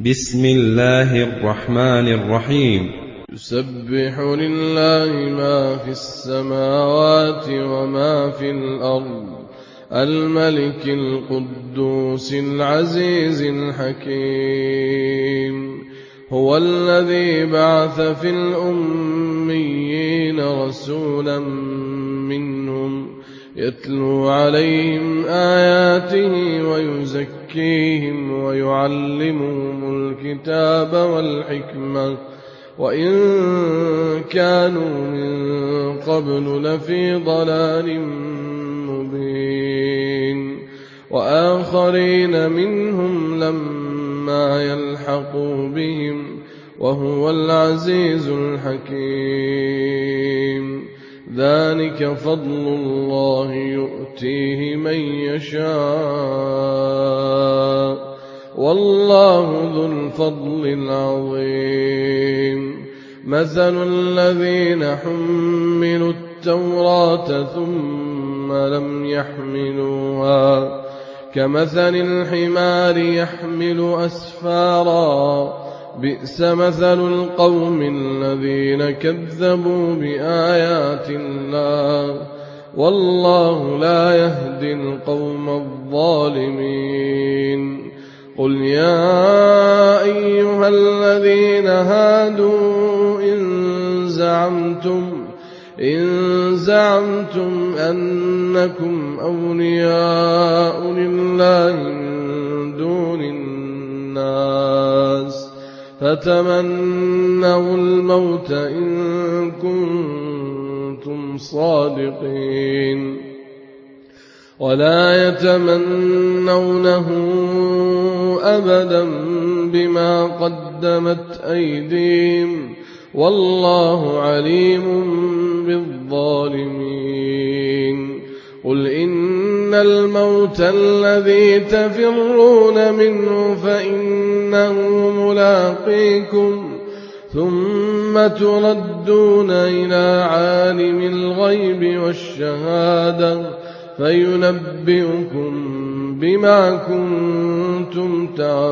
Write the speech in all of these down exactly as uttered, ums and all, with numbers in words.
بسم الله الرحمن الرحيم. يسبح لله ما في السماوات وما في الأرض الملك القدوس العزيز الحكيم. هو الذي بعث في الأميين رسولا منهم يتلو عليهم آياته ويزكيهم ويعلمهم الكتاب والحكمة وإن كانوا من قبل لفي ضلال مبين. وآخرين منهم لما يلحقوا بهم وهو العزيز الحكيم. ذلك فضل الله يؤتيه من يشاء والله ذو الفضل العظيم. مثل الذين حملوا التوراة ثم لم يحملوها كمثل الحمار يحمل أسفارا بئس مثل القوم الذين كذبوا بآيات الله والله لا يهدي القوم الظالمين. قل يا أيها الذين هادوا إن زعمتم إن زعمتم أنكم أولياء لله من دون الناس فتمنوا الموت إن كنتم صادقين ولا يتمنونه أبدا بما قدمت أيديهم والله عليم بالظالمين. قل إن الموت الذي تفرون منه فإنه ملاقيكم ثم تردون إلى عالم الغيب والشهادة فينبئكم بما كنتم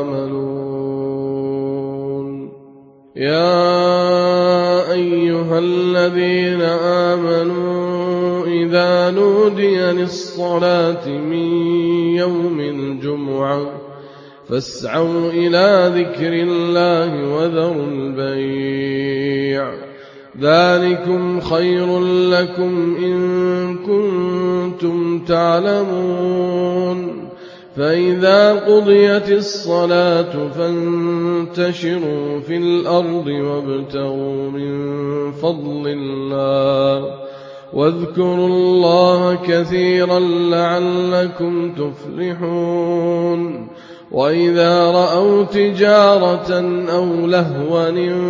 تعملون. يا أيها الذين آمنوا إذا نودي للصلاة من يوم الجمعة فاسعوا إلى ذكر الله وذروا البيع ذلكم خير لكم إن كنتم تعلمون. فإذا قضيت الصلاة فانتشروا في الأرض وابتغوا من فضل الله واذكروا الله كثيرا لعلكم تفلحون. وإذا رأوا تجارة أو لهوا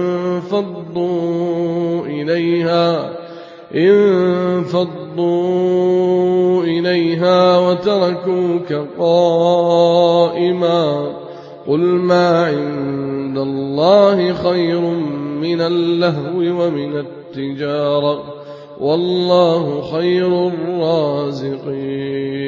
انفضوا إليها انفضوا إليها وتركوك قائما. قل ما عند الله خير من اللهو ومن التجارة والله خير الرازقين.